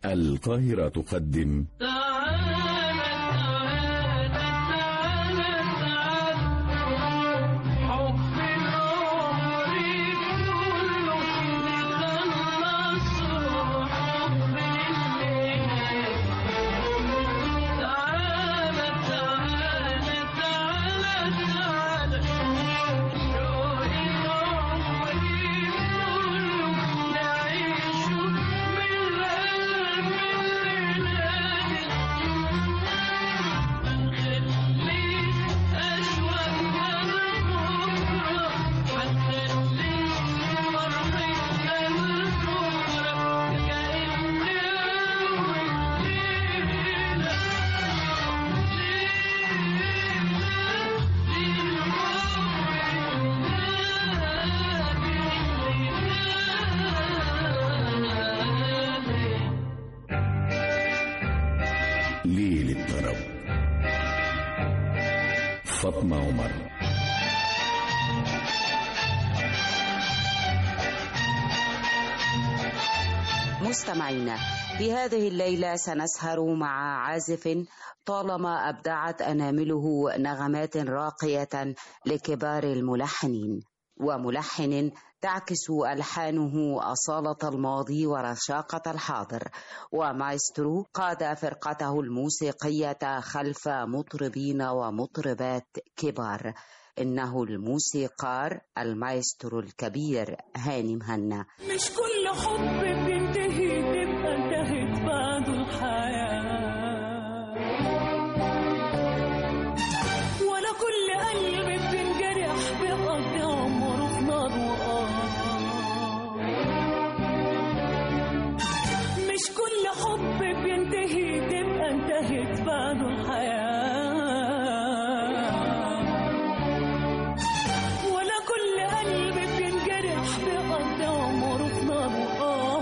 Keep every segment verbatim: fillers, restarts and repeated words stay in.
القاهرة تقدم ليل الطرب. فاطمة عمر. مستمعينا، في هذه الليلة سنسهر مع عازف طالما أبدعت أنامله نغمات راقية لكبار الملحنين، وملحن تعكس ألحانه أصالة الماضي ورشاقة الحاضر، ومايسترو قاد فرقته الموسيقية خلف مطربين ومطربات كبار. إنه الموسيقار المايسترو الكبير هاني مهنا. مش كل حب بينتهي تبقى انتهت بعد الحياة، ولا كل قلب بينجرح بيقضي عمره في نار وقار. مش كل حب بينتهي تبقى انتهت بعد الحياة، ولا كل قلب بينجرح بيقضي عمره في نار وقار.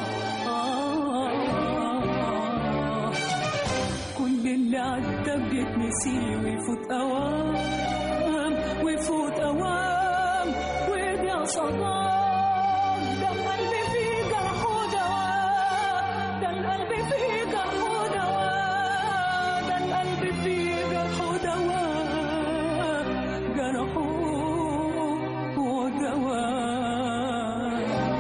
كل اللي عدى بيتنسي ويفوت أوام ويفوت أوام ويضيع صدام. ده القلب فيه جرح ودواء، ده القلب فيه جرح ودواء، ده القلب فيه جرح ودواء، جرح ودواء.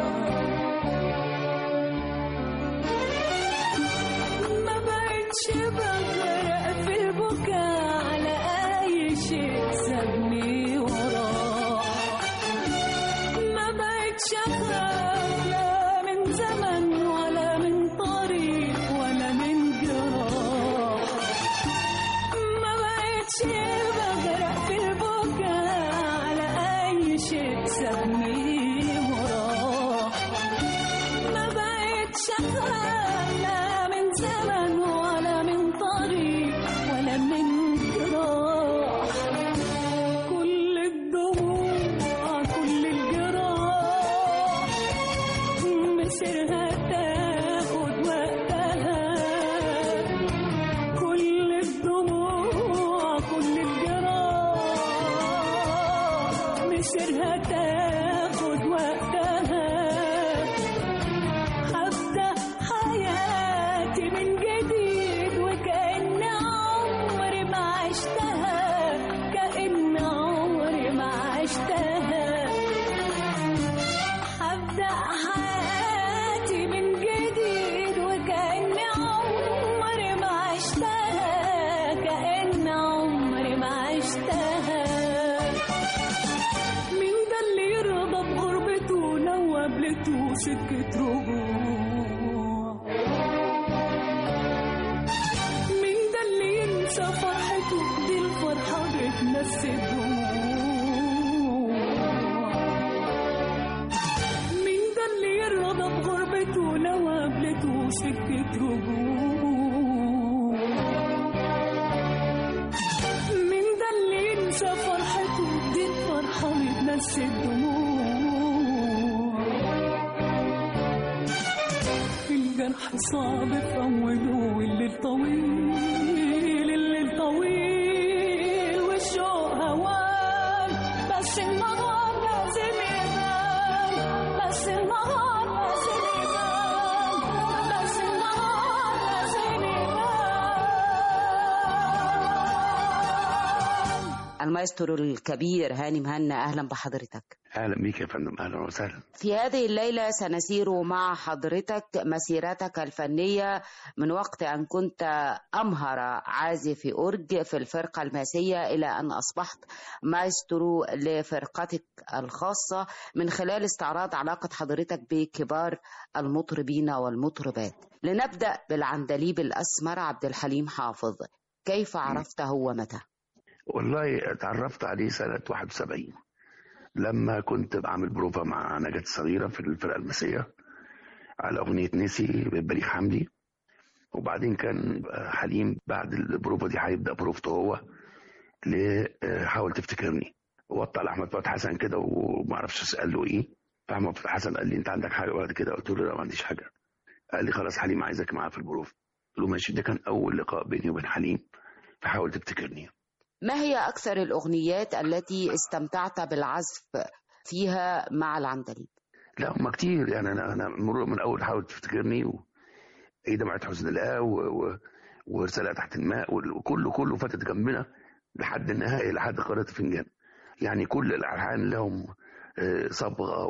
ما بقتش بغرق في البكاء على أي شيء سابني وراه. ما بقتش أخاف لا من زمن ولا من طريق ولا من جراح. ما بقتش بغرق في البكاء على أي شيء سابني وراه. ما بقتش أخاف لا من زمن ولا من طريق ولا من جراح. كل الدموع كل الجراح مسيرها تاخد وقتها. كل الدموع كل الجراح مسيرها تاخد وقتها. هبدأ حياتي من جديد وكأن عمري ما عشتها، كأن عمري ما عشتها. هبدأ حياتي من جديد وكأن عمري ما عشتها، كأن عمري ما عشتها. مين ده اللي يرضى بغربته لو قابلته سكة رجوع؟ مين ده اللي ينسى فرحته؟ دي الفرحة بتنسي الدموع. مين ده اللي يرضى بغربته لو قابلته سكة رجوع؟ مين ده اللي ينسى فرحته؟ دي الفرحة بتنسي الدموع. الجرح صعب في أوله والليل طويل، الليل طويل والشوق هوان. بس النهار لازم يبان، بس النهار لازم يبان، بس النهار المايسترو الكبير هاني مهنا، أهلا بحضرتك. أهلا بيك يا فندم، أهلا وسهلا. في هذه الليلة سنسير مع حضرتك مسيرتك الفنية من وقت أن كنت أمهر عازف أورج في الفرقة الماسية إلى أن أصبحت مايسترو لفرقتك الخاصة، من خلال استعراض علاقة حضرتك بكبار المطربين والمطربات. لنبدأ بالعندليب الأسمر عبد الحليم حافظ، كيف عرفته ومتى؟ والله اتعرفت عليه سنة واحد وسبعين لما كنت بعمل بروفا مع نجاة الصغيرة في الفرقة الماسية على أغنية نسي ببليغ حمدي. وبعدين كان حليم بعد البروفا دي هيبدأ بروفته هو لحاول تفتكرني، ووطى على أحمد فتحي حسن كده ومعرفش أسأل له إيه. فأحمد فتحي حسن قال لي أنت عندك حاجة بعد كده؟ قلت له لا ما عنديش حاجة. قال لي خلاص حليم عايزك معاه في البروفا. قلت له ماشي. ده كان أول لقاء بيني وبين حليم، فحاول تفتكرني. ما هي أكثر الأغنيات التي استمتعت بالعزف فيها مع العندليب؟ لا هم كتير يعني. أنا أنا من أول حاول تفتكرني وإيه دمعة حزن الله و... ورسالة تحت الماء وكله كله فاتت جنبنا لحد النهائي، لحد قارة فنجان. يعني كل الألحان لهم صبغة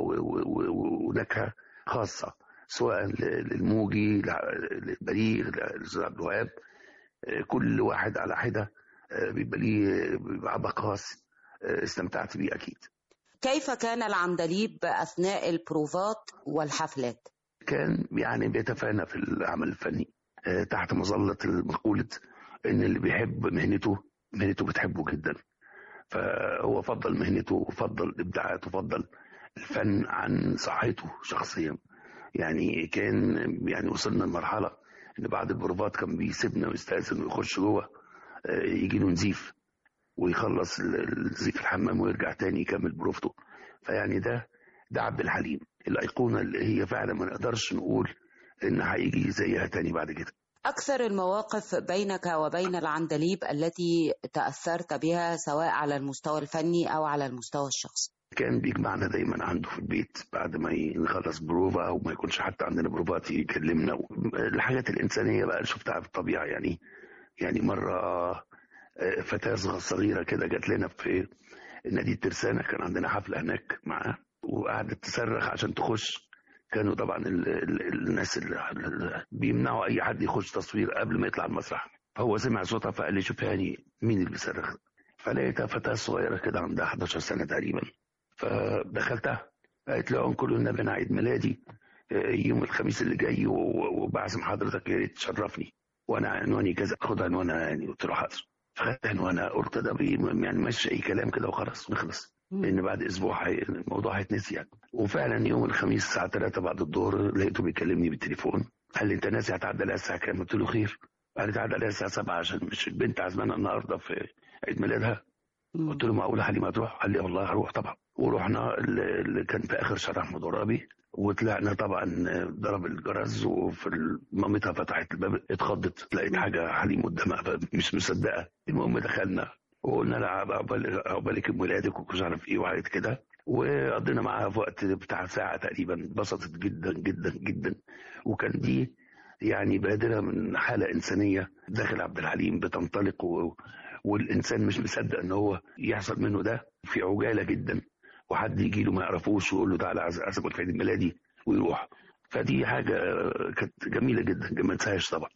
ونكهة خاصة، سواء للموجي للبليغ للأستاذ عبد الوهاب. كل واحد على حدة بيبقى ليه عبق خاص استمتعت بيه أكيد. كيف كان العندليب أثناء البروفات والحفلات؟ كان يعني بيتفانى في العمل الفني تحت مظلة المقولة إن اللي بيحب مهنته مهنته بتحبه جدا. فهو فضل مهنته وفضل الإبداعات وفضل الفن عن صحته شخصيا. يعني كان يعني وصلنا لمرحلة إن بعد البروفات كان بيسيبنا ويستأذن ويخش جوه يجي له نزيف ويخلص النزيف الحمام ويرجع تاني يكمل بروفته. فيعني ده ده عبد الحليم الأيقونة اللي هي فعلا ما نقدرش نقول إن هيجي زيها تاني بعد كده. أكثر المواقف بينك وبين العندليب التي تأثرت بها سواء على المستوى الفني أو على المستوى الشخصي؟ كان بيجمعنا دايما عنده في البيت بعد ما نخلص بروفا أو ما يكونش حتى عندنا بروفات يكلمنا. الحاجات الإنسانية بقى اللي شفتها في الطبيعة. يعني يعني مرة فتاة صغيرة كده جات لنا في نادي الترسانة، كان عندنا حفلة هناك معاه وقعدت تصرخ عشان تخش. كانوا طبعا ال ال الناس اللي بيمنعوا أي حد يخش تصوير قبل ما يطلع المسرح. هو سمع صوتها فقال لي شوف هاني مين اللي بيصرخ. فلقيتها فتاة صغيرة كده عندها حداشر سنة تقريبا. فدخلتها قالت له أنكل النبي أنا عيد ميلادي يوم الخميس اللي جاي وبعزم حضرتك يا ريت تشرفني وانا عنواني كذا، خد عنوانها يعني. قلت له حاضر. فخدت عنوانها. قلت ده يعني ماشي اي كلام كده وخلاص ونخلص، لان بعد اسبوع الموضوع هيتنسي يعني. وفعلا يوم الخميس الساعه ثلاثة بعد الظهر لقيته بيكلمني بالتليفون. قال لي انت ناسي هتعدي عليها الساعه كام؟ قلت له خير. قال لي تعدي عليها الساعه سبعة عشان مش البنت عازمانا النهارده في عيد ميلادها. قلت له معقوله حليم هتروح؟ قال لي والله هروح طبعا. ورحنا اللي كان في اخر شارع احمد عرابي وطلعنا طبعا ضرب الجرس وفي مامتها فتحت الباب اتخضت لقيت حاجه حليم قدامها مش مصدقه. المهم دخلنا وقلنا لها عقبالك بولادك ومش عارف ايه وحاجات كده، وقضينا معاها في وقت بتاع ساعه تقريبا. اتبسطت جدا جدا جدا. وكان دي يعني بادره من حاله انسانيه داخل عبد الحليم بتنطلق و... والانسان مش مصدق ان هو يحصل منه ده في عجاله جدا، وحد يجي له ما يعرفوش ويقول له تعالى عزمك في عيد ميلادي ويروح. فدي حاجه كانت جميله جدا ما انساهاش طبعا.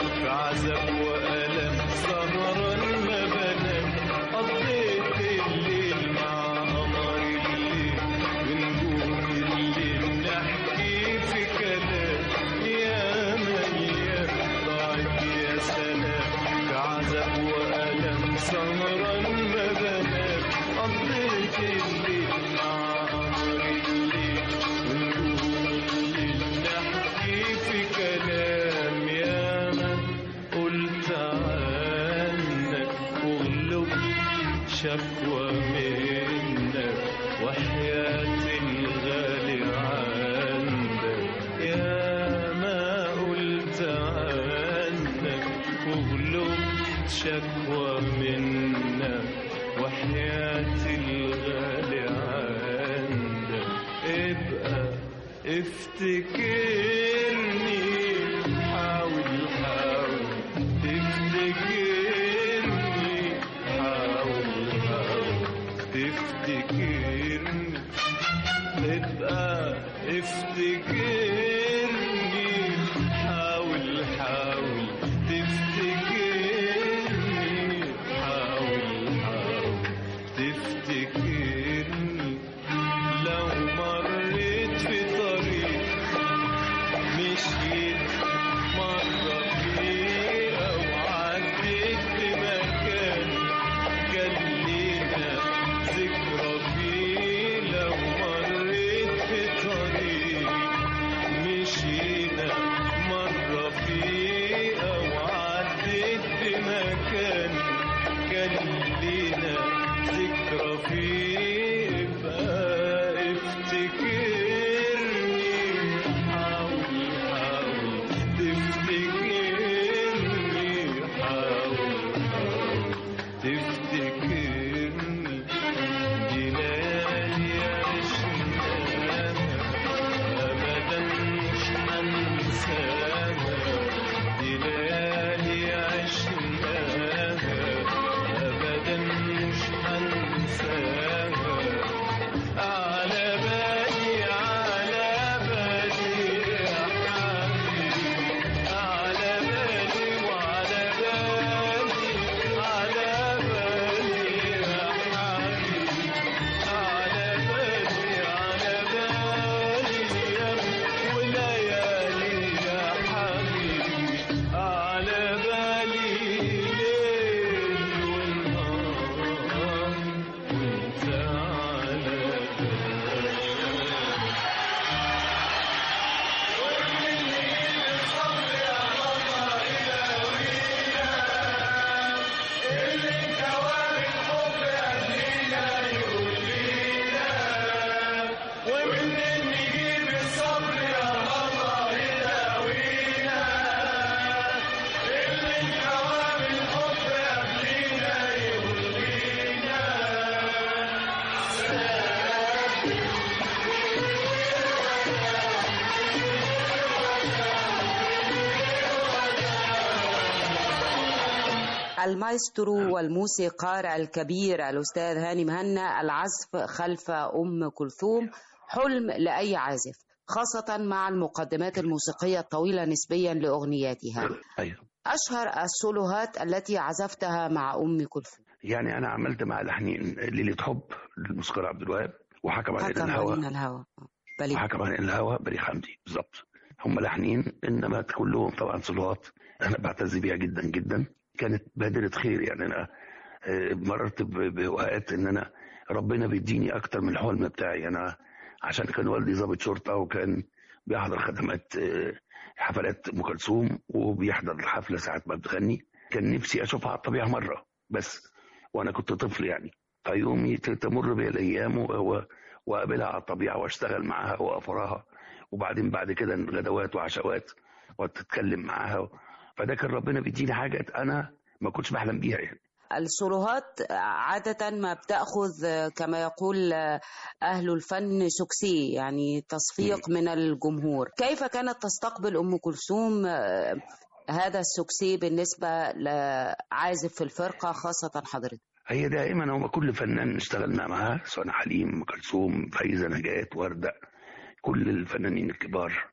عذاب وألم سهران ما بنام قضيت الليل شكوى منك وحياة الغالي عندك، يا ما قلت عنك وغلبت شكوى منك وحياة الغالي عندك. ابقى افتكرني، حاول حاول تفتكرني، حاول حاول تفتكرني. ابقى افتكرني، حاول حاول تفتكرني، حاول حاول تفتكرني. لو مريت في طريق مشيت مرة فيه أو عديت بمكان كان لينا ذكرى فيه، لو مريت في طريق مشينا مرة فيه أو عديت بمكان كان لينا ذكرى فيه، المايسترو والموسيقار الكبير الأستاذ هاني مهنا، العزف خلف أم كلثوم حلم لأي عازف، خاصة مع المقدمات الموسيقية الطويلة نسبيا لأغنياتها. أيوه. أشهر السولوهات التي عزفتها مع أم كلثوم؟ يعني أنا عملت مع لحنين ليلة حب للموسيقار عبد الوهاب، وحكم علينا الهوى الهوى وحكم علينا الهوى بليغ حمدي. بالظبط، هم لحنين إنما كلهم طبعا سولوهات أنا بعتز بيها جدا جدا. كانت بادرة خير، يعني أنا مررت بأوقات إن أنا ربنا بيديني أكتر من الحلم بتاعي. أنا عشان كان والدي ضابط شرطة وكان بيحضر خدمات حفلات أم كلثوم وبيحضر الحفلة ساعة ما بتغني، كان نفسي أشوفها على الطبيعة مرة بس وأنا كنت طفل يعني. فيومي تمر بي الأيام وأقابلها على الطبيعة وأشتغل معاها وأفراها، وبعدين بعد كده غدوات وعشوات وتتكلم معاها. فده كان ربنا بيديني حاجة أنا ما كنتش بحلم بيها يعني. السولوهات عادة ما بتأخذ كما يقول أهل الفن سكسي، يعني تصفيق من الجمهور. كيف كانت تستقبل أم كلثوم هذا السكسي بالنسبة لعازف في الفرقة خاصة حضرتك؟ هي دائما هم كل فنان اشتغلنا معاه، سواء حليم، أم كلثوم، فايزة، نجاة، وردة، كل الفنانين الكبار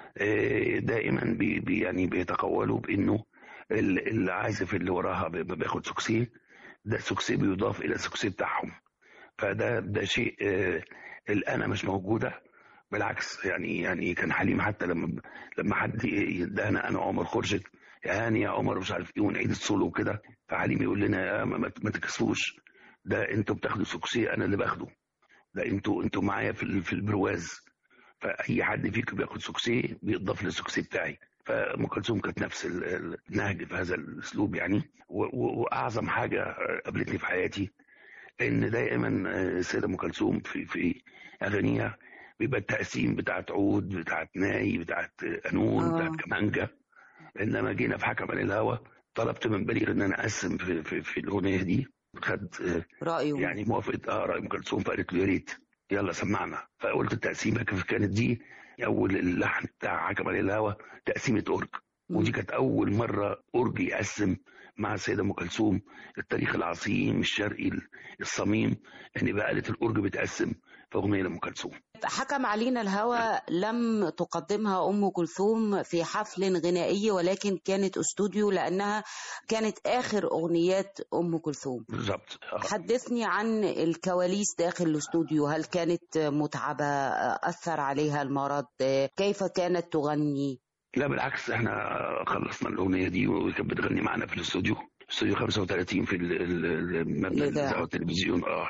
دائما بي بي يعني بيتقولوا بانه العازف اللي وراها بياخد سكسي، ده السكسي بيضاف الى السكسي بتاعهم. فده ده شيء الآن مش موجوده، بالعكس. يعني يعني كان حليم حتى لما لما حد يدانا انا عمر خورشيد، يا هاني يا عمر مش عارف ايه ونعيد السولو وكده، فحليم يقول لنا يا ما, ما تكسفوش، ده انتوا بتاخدوا سكسي انا اللي باخده، ده انتوا انتوا معايا في في البرواز، فأي حد فيكم بياخد سكسي بيضاف للسكسي بتاعي. فأم كلثوم كانت نفس النهج في هذا الأسلوب يعني. وأعظم حاجة قابلتني في حياتي ان دائما السيده ام كلثوم في في اغانيها بيبقى التقسيم بتاعت عود، بتاعت ناي، بتاعت قانون، آه. بتاعت كمانجا. انما جينا في حكم عن الهوى طلبت من بليغ ان انا اقسم في, في, في الاغنيه دي، خد رأيه يعني موافقه اه راي ام كلثوم، فقالت له يا ريت يلا سمعنا. فقلت التقسيمه كانت دي اول اللحن بتاع حكم عن الهوى تقسيمه اورج، ودي كانت اول مره اورج يقسم مع السيده ام كلثوم. التاريخ العظيم الشرقي الصميم ان بقى آلة الاورج بتقسم في اغنيه لام كلثوم. حكم علينا الهوى لم تقدمها أم كلثوم في حفل غنائي، ولكن كانت استوديو لأنها كانت آخر أغنيات أم كلثوم. بالظبط. حدثني عن الكواليس داخل الاستوديو، هل كانت متعبة؟ أثر عليها المرض؟ كيف كانت تغني؟ لا بالعكس، احنا خلصنا الأغنية دي وكانت بتغني معنا في الاستوديو، استوديو خمسة وثلاثين في المبنى الإذاعة والتلفزيون. اه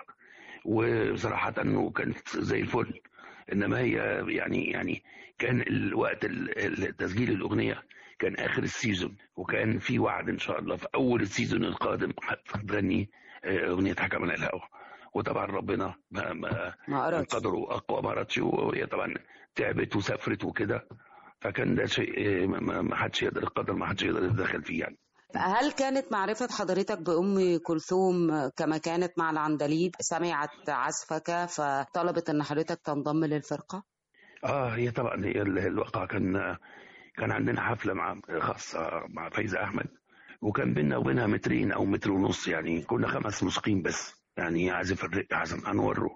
وصراحة انه كانت زي الفل. انما هي يعني يعني كان الوقت تسجيل الاغنيه كان اخر السيزون، وكان في وعد ان شاء الله في اول السيزون القادم هتغني اغنيه حكم عن الهوى، وطبعا ربنا ما ما, ما قدره اقوى ما اردش، وهي طبعا تعبت وسافرت وكده، فكان ده شيء ما حدش يقدر القدر ما حدش يقدر يتدخل فيه يعني. هل كانت معرفة حضرتك بأم كلثوم كما كانت مع العندليب؟ سمعت عزفك فطلبت أن حضرتك تنضم للفرقة؟ آه هي طبعا هي الواقع كان كان عندنا حفلة مع خاصة مع فايزة أحمد، وكان بينا وبينها مترين أو متر ونص، يعني كنا خمس موسيقيين بس، يعني عازف الرق حسن أنور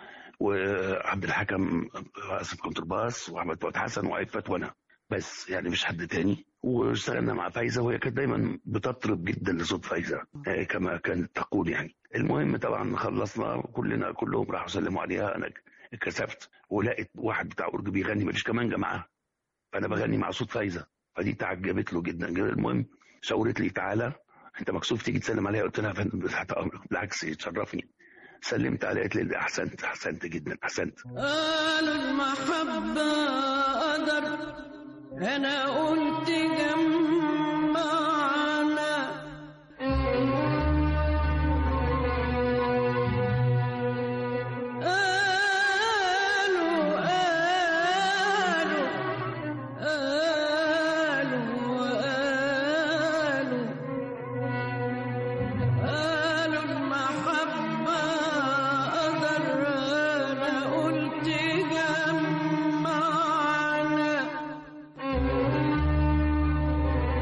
وعبد الحكم عازف كونترباس وأحمد فؤاد حسن وعفت وأنا بس، يعني مش حد تاني. واشتغلنا مع فايزة وهي كانت دايما بتطرب جدا لصوت فايزة كما كانت تقول يعني. المهم طبعا خلصنا كلنا كلهم راحوا سلموا عليها، انا اتكسفت ولقيت واحد بتاع اورج بيغني ماليش كمانجة معاه، فانا بغني مع صوت فايزة، فدي تعجبت له جدا. المهم شاورت لي تعالى انت مكسوف تيجي تسلم عليها، قلت لها فندم بالعكس يتشرفني. سلمت عليها قالت لي احسنت احسنت جدا احسنت. قالوا المحبة قدر، أنا قلت جمعنا. قالوا قالوا قالوا قالوا قالوا المحبة قدر، أنا قلت جمعنا.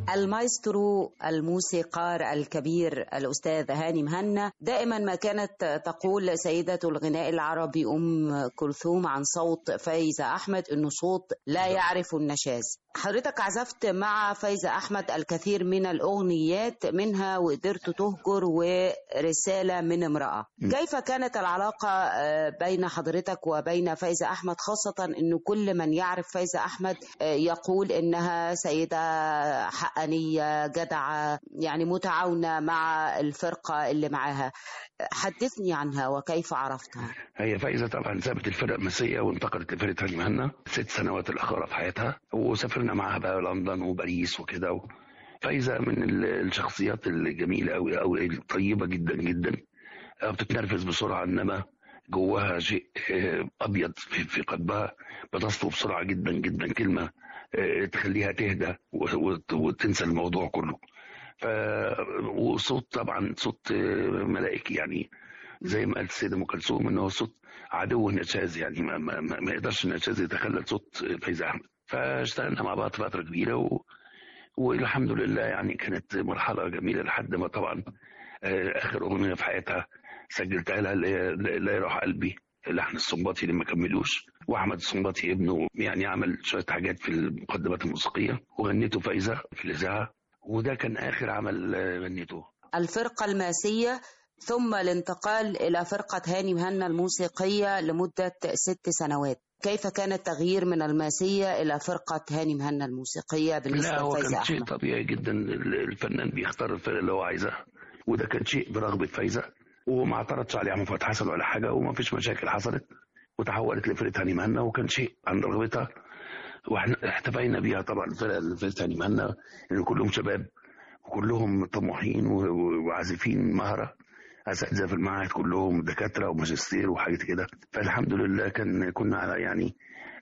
المايسترو الموسيقار الكبير الأستاذ هاني مهنا، دائما ما كانت تقول سيدة الغناء العربي أم كلثوم عن صوت فايزة أحمد إنه صوت لا يعرف النشاز. حضرتك عزفت مع فايزة أحمد الكثير من الأغنيات، منها وقدرت تهجر ورسالة من امرأة. كيف كانت العلاقة بين حضرتك وبين فايزة أحمد، خاصة إنه كل من يعرف فايزة أحمد يقول إنها سيدة حقانية جدعة، يعني متعاونة مع الفرقة اللي معاها. حدثني عنها وكيف عرفتها. هي فايزة طبعا سابت الفرقة المسية وانتقلت لفرقة هاني مهنا ست سنوات الأخيرة في حياتها، وسافرنا معها بقى لندن وباريس وكده. فايزة من الشخصيات الجميلة أوي أوي، طيبة جدا جدا، بتتنرفز بسرعة إنما جواها شيء أبيض في قلبها، بتصفو بسرعة جدا جدا، كلمة تخليها تهدى وتنسى الموضوع كله. ف وصوت طبعا صوت ملائكي، يعني زي ما قالت السيدة أم كلثوم إنه صوت عدو النشاز، يعني ما, ما, ما يقدرش النشاز يتخلى صوت فايزة أحمد. فاشتغلنا مع بعض فترة كبيرة و... والحمد لله يعني كانت مرحلة جميلة لحد ما طبعا آخر أغنية في حياتها سجلتها لها لا يروح قلبي، لحن السنباطي اللي ما كملوش، واحمد السنباطي ابنه يعني عمل شويه حاجات في المقدمات الموسيقيه وغنيته فايزه في الاذاعه، وده كان اخر عمل غنيته. الفرقه الماسيه ثم الانتقال الى فرقه هاني مهنا الموسيقيه لمده ست سنوات. كيف كان التغيير من الماسيه الى فرقه هاني مهنا الموسيقيه بالنسبه لفايزه احمد؟ لا، هو كان شيء طبيعي جدا، الفنان بيختار الفرقه اللي هو عايزها، وده كان شيء برغبه فايزه، وما اعترضش عليه عم فتحي حسن ولا حاجه، وما فيش مشاكل حصلت، وتحولت لفرقه هاني مهنا، وكان شيء عن رغبتها، واحنا احتفينا بيها طبعا. فرقه هاني مهنا ان كلهم شباب وكلهم طموحين وعازفين مهره، اساتذه في المعهد كلهم دكاتره وماجستير وحاجات كده. فالحمد لله كان كنا على يعني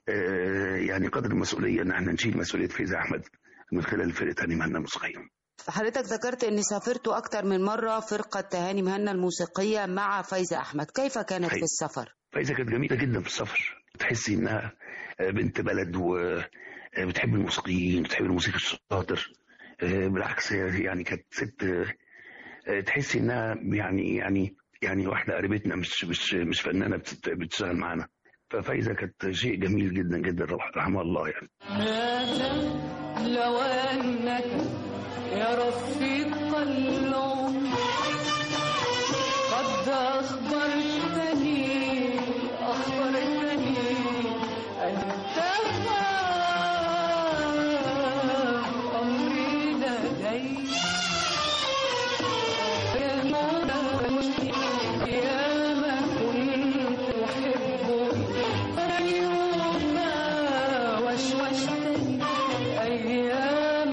آه يعني قدر المسؤوليه ان احنا نشيل مسؤوليه فايزة احمد من خلال فرقه هاني مهنا الموسيقيه. حضرتك ذكرت أني سافرتوا أكتر من مرة فرقة هاني مهنا الموسيقية مع فايزة أحمد، كيف كانت في السفر؟ فايزة كانت جميلة جدا في السفر، تحسي إنها بنت بلد وبتحب الموسيقيين، بتحب الموسيقى الشاطر، بالعكس يعني كانت ست تحسي إنها يعني يعني يعني واحدة قريبتنا، مش مش مش فنانة بتشتغل معانا. ففايزة كانت شيء جميل جدا جدا رحمها الله يعني. لو أنك يا رفيق العمر قد أخبرتني أخبرتني أنت أمري لديك يا مولاي يا ما كنت أحبك فاليوم وشوشتني أيام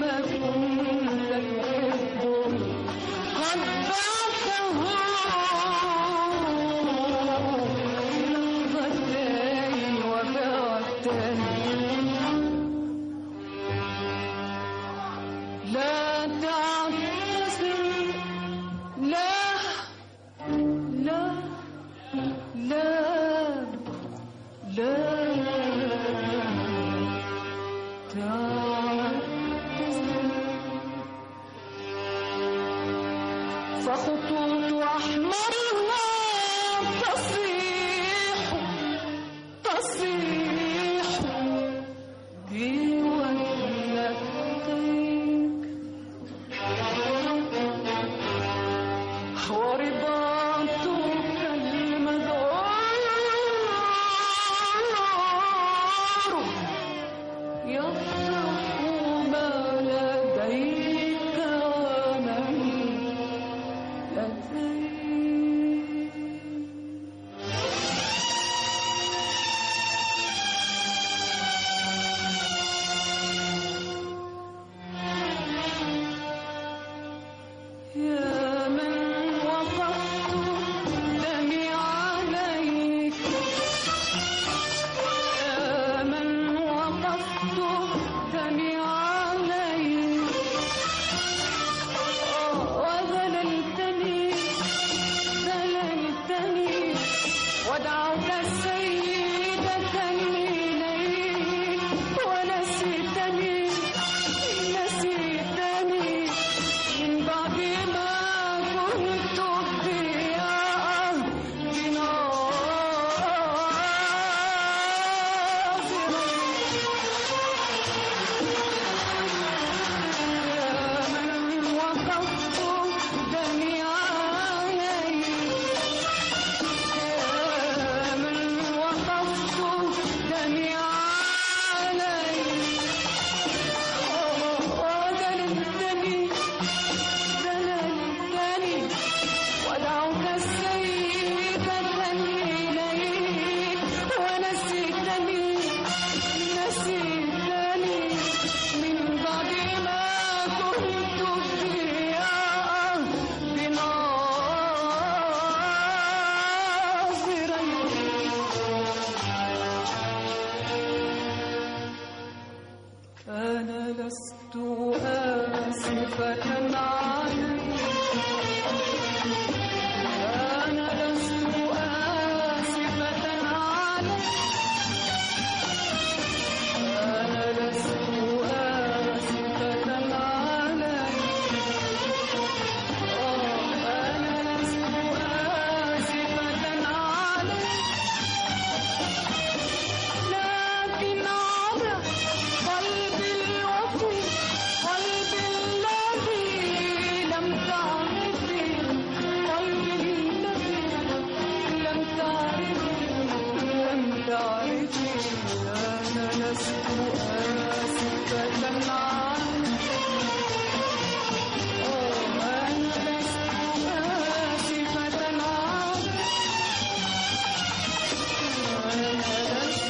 فخطوط أحمرها تصيح تصيح بوجهتيك ورباطك المذعور يفتح ما لديك ومن يا من وقفت دمي عليك يا من وقفت أنا لست آسفة عليك أنا لست آسفة عليك أنا لست آسفة عليك أنا لست آسفة عليك لكن على قلبي الوفي قلبي الذي لم تعرفي قلبي الذي لم تعرفي لم تعرفي أنا لست آسفة عليك أنا لست آسفة عليك أنا لست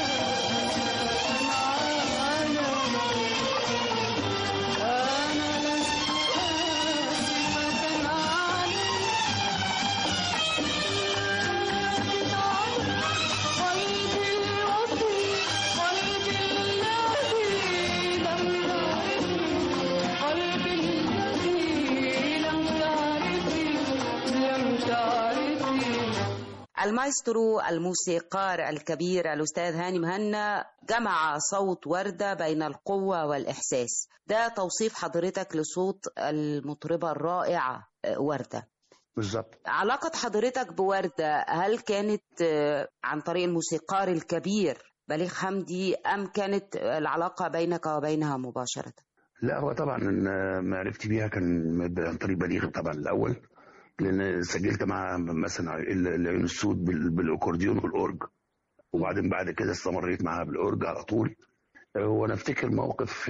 المايسترو الموسيقار الكبير الأستاذ هاني مهنا جمع صوت وردة بين القوة والإحساس. ده توصيف حضرتك لصوت المطربة الرائعة وردة. بالظبط. علاقة حضرتك بوردة هل كانت عن طريق الموسيقار الكبير بليغ حمدي أم كانت العلاقة بينك وبينها مباشرة؟ لا، هو طبعا معرفتي بيها كان عن طريق بليغ طبعا الأول، لأن سجلت مع مثلا العيون السود بالأكورديون والأورج، وبعدين بعد كده استمريت معاها بالأورج على طول. وأنا أفتكر موقف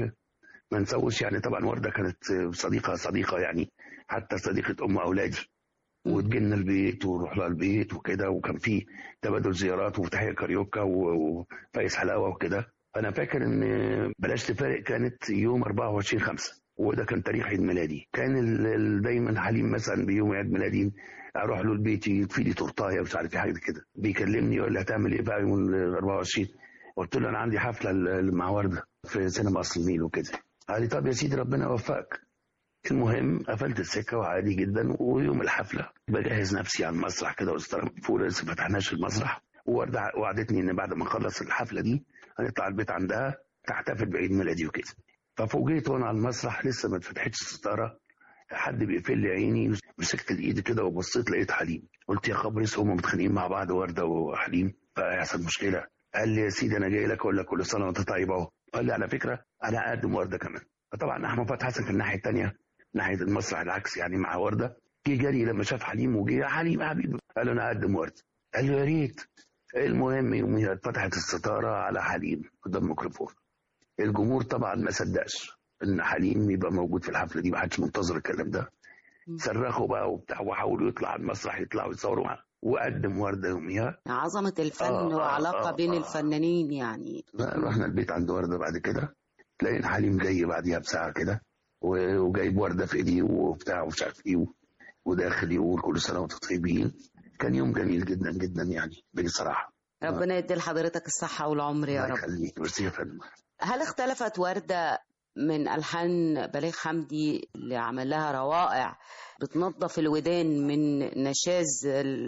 ما نسوش، يعني طبعا وردة كانت صديقة صديقة يعني حتى صديقة أم أولادي، وتجينا البيت ونروح لها البيت وكده، وكان في تبادل زيارات وفتحية كاريوكا وفايز حلاوة وكده. أنا فاكر إن بلاش تفارق كانت يوم أربعة وعشرين خمسة، وده كان تاريخ عيد ميلادي. كان دايما حليم مثلا بيوم عيد ميلادي اروح له البيت يطفي لي تورتايه مش عارف ايه حاجه كده، بيكلمني يقول لي هتعمل ايه بقى يوم أربعة وعشرين؟ قلت له انا عندي حفله مع ورده في سينما اصل النيل وكده. قال لي طب يا سيدي ربنا يوفقك. المهم قفلت السكه وعادي جدا، ويوم الحفله بجهز نفسي على المسرح كده، واستلم فوق لسه ما فتحناش المسرح، وورده وعدتني ان بعد ما اخلص الحفله دي هنطلع البيت عندها تحتفل بعيد ميلادي وكده. ففوجئت وانا على المسرح لسه ما اتفتحتش الستاره، حد بيقفل لي عيني، مسكت الايد كده وبصيت لقيت حليم. قلت يا خبر اسود، هم متخانقين مع بعض ورده وحليم فهيحصل مشكله. قال لي يا سيدي انا جاي لك اقول لك كل سنه وانت طيب اهو. قال لي على فكره انا اقدم ورده كمان. فطبعا احمد فتحي حسن في الناحيه الثانيه ناحيه المسرح العكس يعني مع ورده، جه جري لما شاف حليم وجه يا حليم يا حبيبي، قال له انا اقدم ورده. قال له يا ريت. المهم يوميها اتفتحت الستاره على حليم قدام الميكروفون. الجمهور طبعا ما صدقش ان حليم يبقى موجود في الحفله دي، ما حدش منتظر الكلام ده. صرخوا بقى وبتاع وحاولوا يطلع على المسرح يطلعوا يتصوروا معاه، وقدم ورده يوميها. عظمه الفن آه وعلاقه آه بين آه الفنانين يعني. رحنا البيت عند ورده بعد كده، لقينا حليم جاي بعديها بساعه كده وجايب ورده في ايديه وبتاع ومش عارف ايه، وداخل يقول كل سنه وانتم طيبين. كان يوم جميل جدا جدا يعني بصراحه. ربنا يدي لحضرتك الصحه والعمر يا رب. الله يخليك. ميرسي يا فندم. هل اختلفت وردة من ألحان بليغ حمدي اللي عمل لها روائع بتنظف الودان من نشاز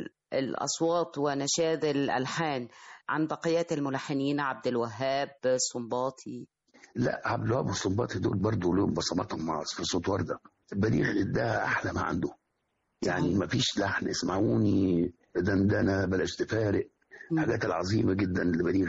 الأصوات ونشاز الألحان عن بقيات الملحنين عبد الوهاب السنباطي؟ لا، عبد الوهاب والسنباطي دول برضو لهم بصماتهم في صوت وردة. بليغ اداها أحلى ما عنده يعني، ما فيش لحن اسمعوني دندنة بلاش تفارق، الحاجات العظيمة جدا اللي بليغ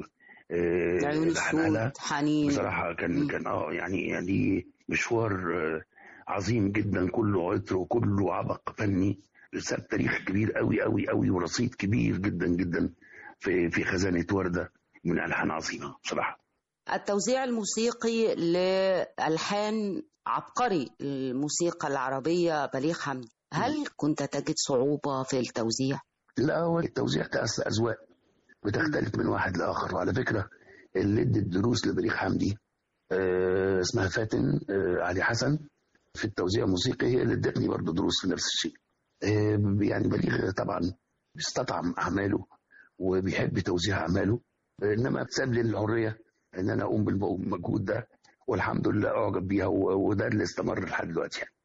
عيون السود حنين بصراحة كان م. كان اه يعني يعني مشوار عظيم جدا، كله عطر وكله عبق فني، ساب تاريخ كبير قوي قوي قوي ورصيد كبير جدا جدا في في خزانة وردة من ألحان عظيمة بصراحة. التوزيع الموسيقي لألحان عبقري الموسيقى العربية بليغ حمدي، هل كنت تجد صعوبة في التوزيع؟ لا، هو التوزيع تأثر أذواق بتختلف من واحد لآخر. وعلى فكرة اللي ادت دروس لبليغ حمدي آه اسمها فاتن آه علي حسن في التوزيع الموسيقي، هي اللي ادتني برضه دروس في نفس الشيء. آه يعني بليغ طبعا بيستطعم أعماله وبيحب توزيع أعماله، آه إنما ساب لي الحرية ان انا اقوم بالمجهود ده، والحمد لله اعجب بيها، وده اللي استمر لحد دلوقتي يعني.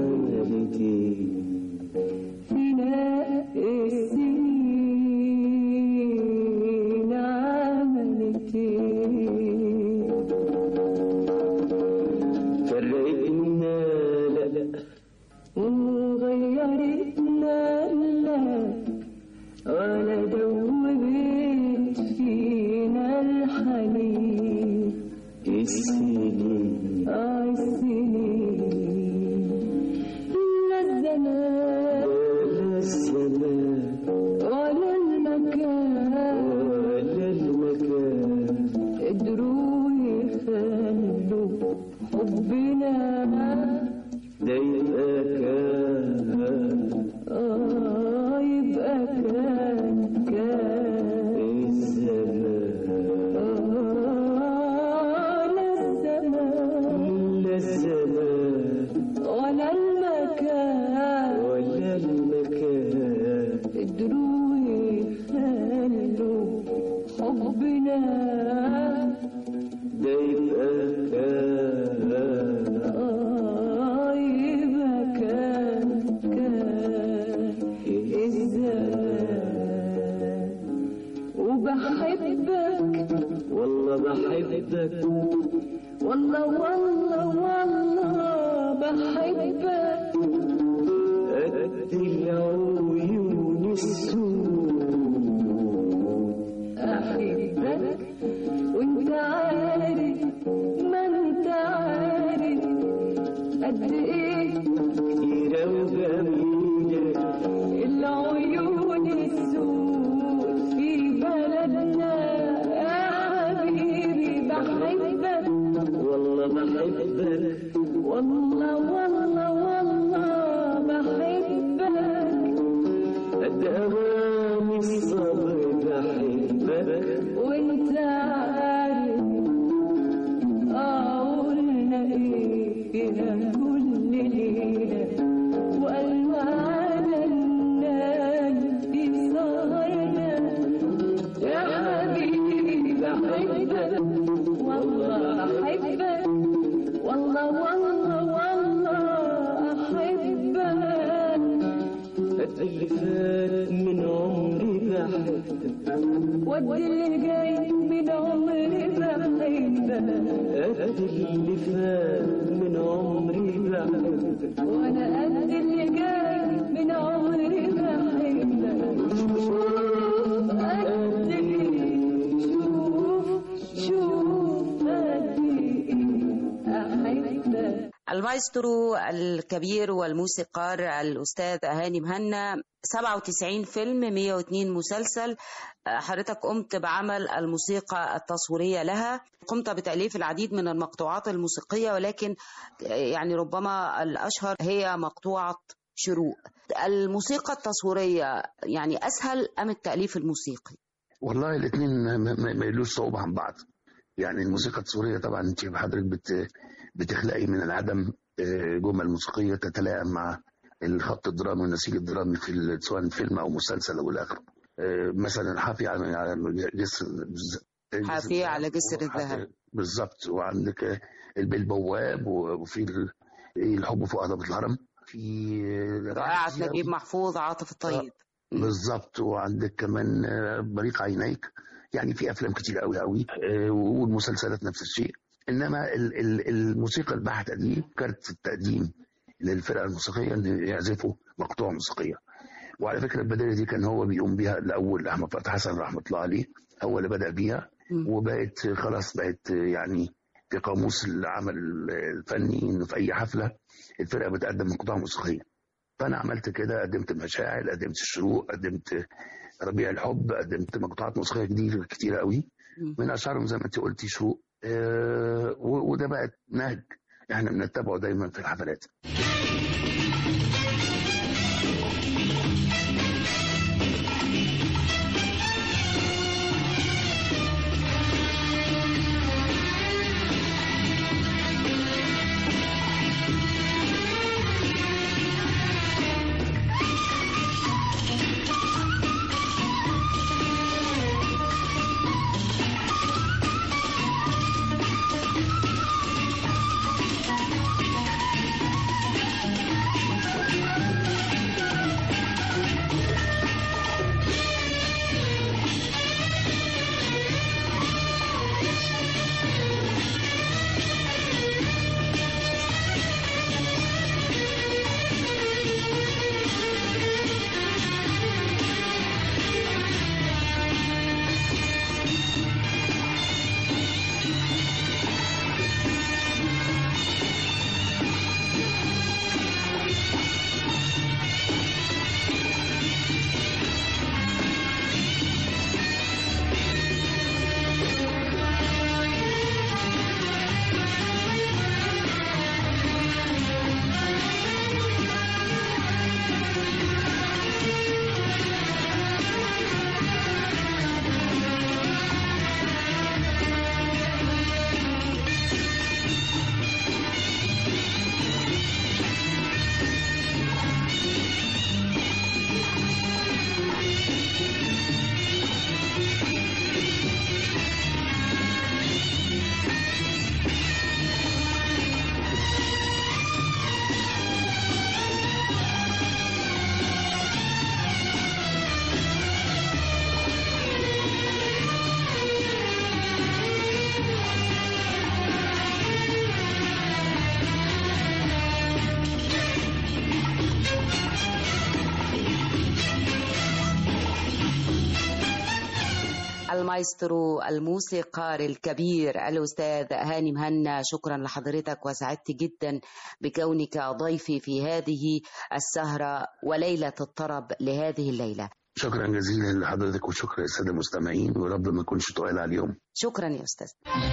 المايسترو الكبير والموسيقار الأستاذ هاني مهنا، سبعة وتسعين فيلم، مئة واثنين مسلسل. حضرتك قمت بعمل الموسيقى التصويرية لها، قمت بتأليف العديد من المقطوعات الموسيقية، ولكن يعني ربما الأشهر هي مقطوعة شروق. الموسيقى التصويرية يعني أسهل أم التأليف الموسيقي؟ والله الاثنين ما يلوش صعوبة عن بعض. يعني الموسيقى التصويرية طبعا انت حضرتك بت بتخلقي من العدم جمل موسيقية تتلائم مع الخط الدرامي والنسيج الدرامي في سواء فيلم أو مسلسل أو الآخر. مثلا حافي على جسر حافي على جسر الذهب بالظبط، وعندك البواب، وفي الحب فوق هضبة الهرم، في رائعة نجيب محفوظ، عاطف الطيب بالظبط، وعندك كمان بريق عينيك. يعني في أفلام كتير قوي قوي، والمسلسلات نفس الشيء. إنما الموسيقى البحتة دي كانت التقديم للفرقة الموسيقية إن يعزفوا مقطوعة موسيقية. وعلى فكرة البداية دي كان هو بيقوم بيها الأول أحمد فتحي حسن رحمة الله عليه، هو اللي بدأ بيها، وبقت خلاص بقت يعني في قاموس العمل الفني إنه في أي حفلة الفرقة بتقدم مقطوعة موسيقية. فأنا عملت كده، قدمت مشاعر، قدمت الشروق، قدمت ربيع الحب، قدمت مقطوعات موسيقية كتير كتيرة قوي، من أشهرهم زي ما أنت قلتي شروق. أه وده بقى نهج احنا بنتبعه دايما في الحفلات. المايسترو الموسيقار الكبير الأستاذ هاني مهنا، شكرا لحضرتك وسعدت جدا بكونك ضيفي في هذه السهرة وليلة الطرب لهذه الليلة. شكرا جزيلا لحضرتك وشكرا للسادة المستمعين، ورب ما يكونش طويل عليهم. شكرا يا أستاذ.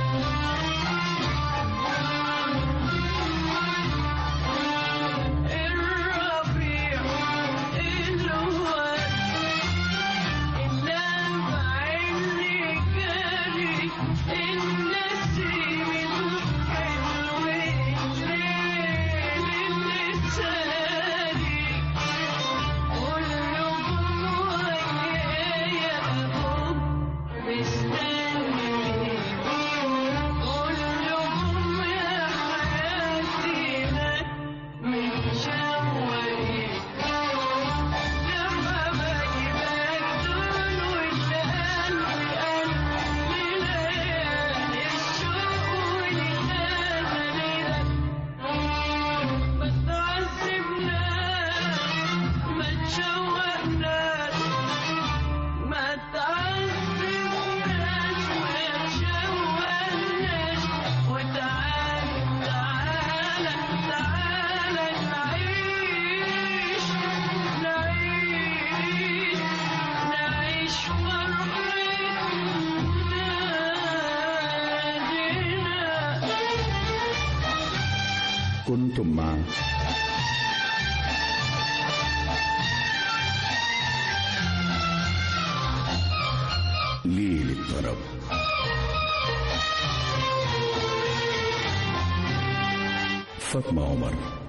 كنتم مع ليل الطرب، فاطمة عمر.